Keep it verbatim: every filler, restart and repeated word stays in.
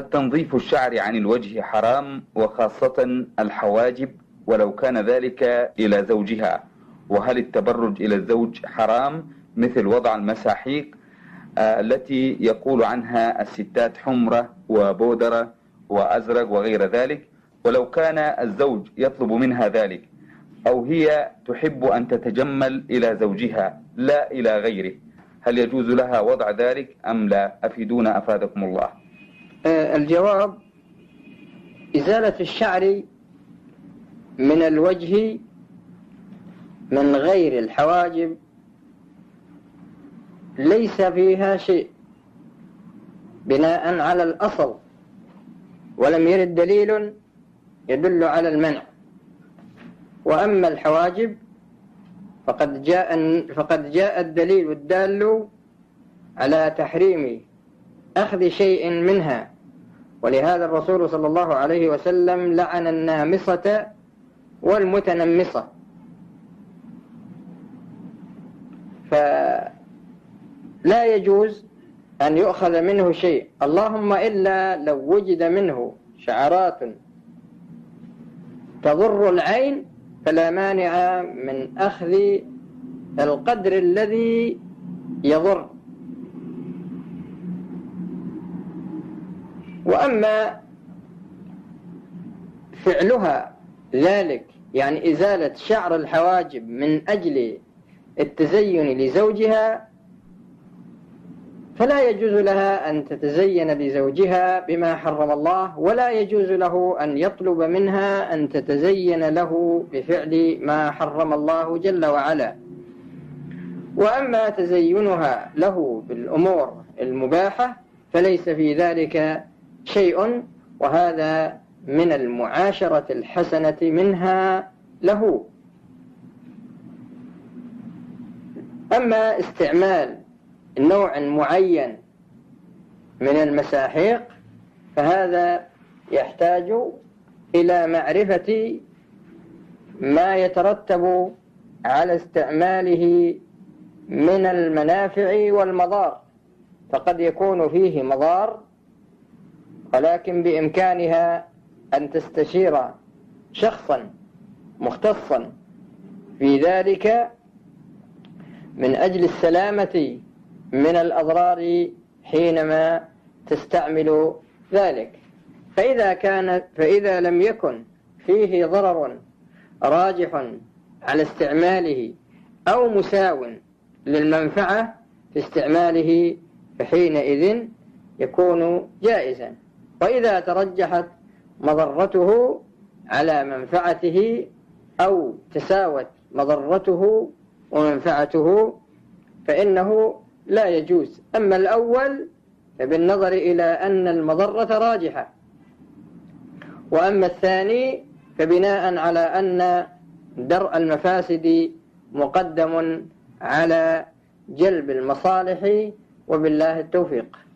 تنظيف الشعر عن الوجه حرام، وخاصة الحواجب ولو كان ذلك إلى زوجها؟ وهل التبرج إلى الزوج حرام مثل وضع المساحيق آه التي يقول عنها الستات حمرة وبودرة وأزرق وغير ذلك، ولو كان الزوج يطلب منها ذلك أو هي تحب أن تتجمل إلى زوجها لا إلى غيره، هل يجوز لها وضع ذلك أم لا؟ أفيدونا أفادكم الله. الجواب: إزالة الشعر من الوجه من غير الحواجب ليس فيها شيء بناء على الأصل، ولم يرد دليل يدل على المنع. وأما الحواجب فقد جاء فقد جاء الدليل الدال على تحريم أخذ شيء منها، ولهذا الرسول صلى الله عليه وسلم لعن النامصة والمتنمصة. فلا يجوز أن يؤخذ منه شيء، اللهم إلا لو وجد منه شعرات تضر العين فلا مانع من أخذ القدر الذي يضر. وأما فعلها ذلك، يعني إزالة شعر الحواجب من أجل التزين لزوجها، فلا يجوز لها أن تتزين لزوجها بما حرم الله، ولا يجوز له أن يطلب منها أن تتزين له بفعل ما حرم الله جل وعلا. وأما تزينها له بالأمور المباحة فليس في ذلك شيء، وهذا من المعاشرة الحسنة منها له. أما استعمال نوع معين من المساحيق فهذا يحتاج إلى معرفة ما يترتب على استعماله من المنافع والمضار، فقد يكون فيه مضار، ولكن بإمكانها أن تستشير شخصا مختصا في ذلك من أجل السلامة من الأضرار حينما تستعمل ذلك. فإذا كان فإذا لم يكن فيه ضرر راجح على استعماله أو مساو للمنفعة في استعماله فحينئذ يكون جائزا. وإذا ترجحت مضرته على منفعته أو تساوت مضرته ومنفعته فإنه لا يجوز. أما الأول فبالنظر إلى أن المضرة راجحة، وأما الثاني فبناء على أن درء المفاسد مقدم على جلب المصالح، وبالله التوفيق.